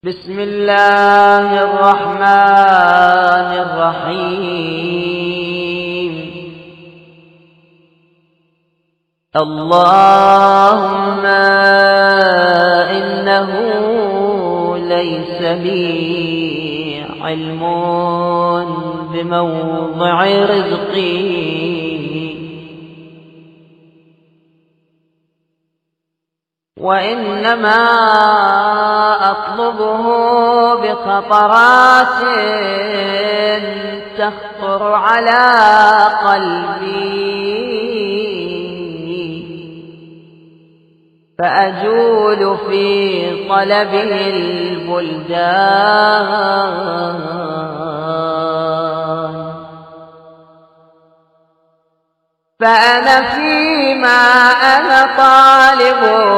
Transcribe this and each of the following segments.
بسم الله الرحمن الرحيم. اللهم إنه ليس لي علم بموضع رزقي، وإنما أطلبه بخطرات تخطر على قلبي، فأجول في طلبه البلدان، فأنا فيما أنا طالب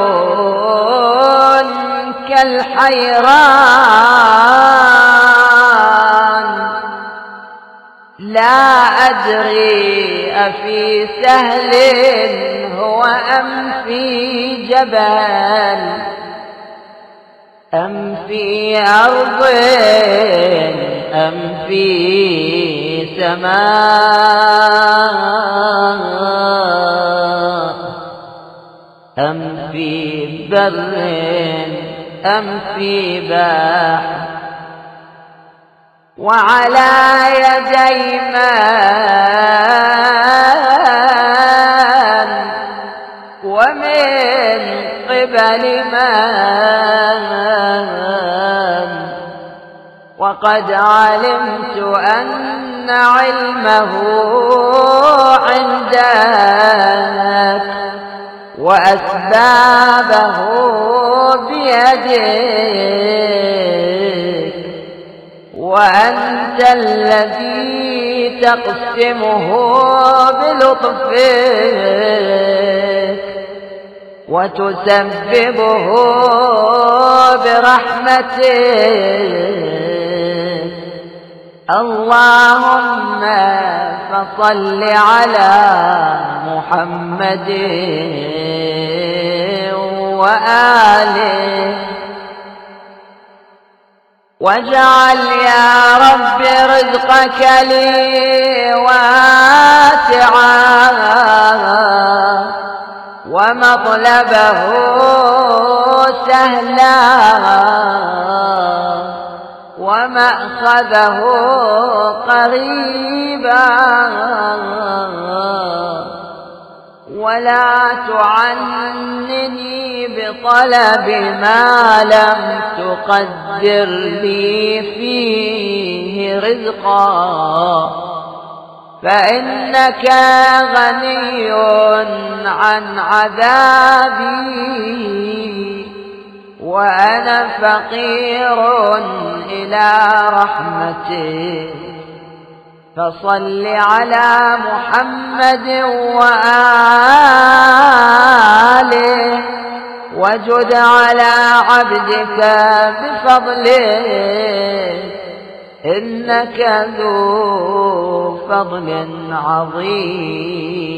كالحيران، لا أدري أفي سهل هو أم في جبل، أم في أرض أم في سماء، أم في بر أم في بحر، وعلى يدي من ومن قبل من، وقد علمت أن علمه عندك وأسبابه بيدك، وأنت الذي تقسمه بلطفك وتسببه برحمتك. اللهم فصل على محمد وآله، واجعل يا رب رزقك لي واسعا، ومطلبه سهلا، ومأخذه قريبا، ولا تعنني بطلب ما لم تقدر لي فيه رزقا، فإنك غني عن عذابي، وأنا فقير إلى رحمتك. فصل على محمد وآله، وجد على عبدك بفضله، إنك ذو فضل عظيم.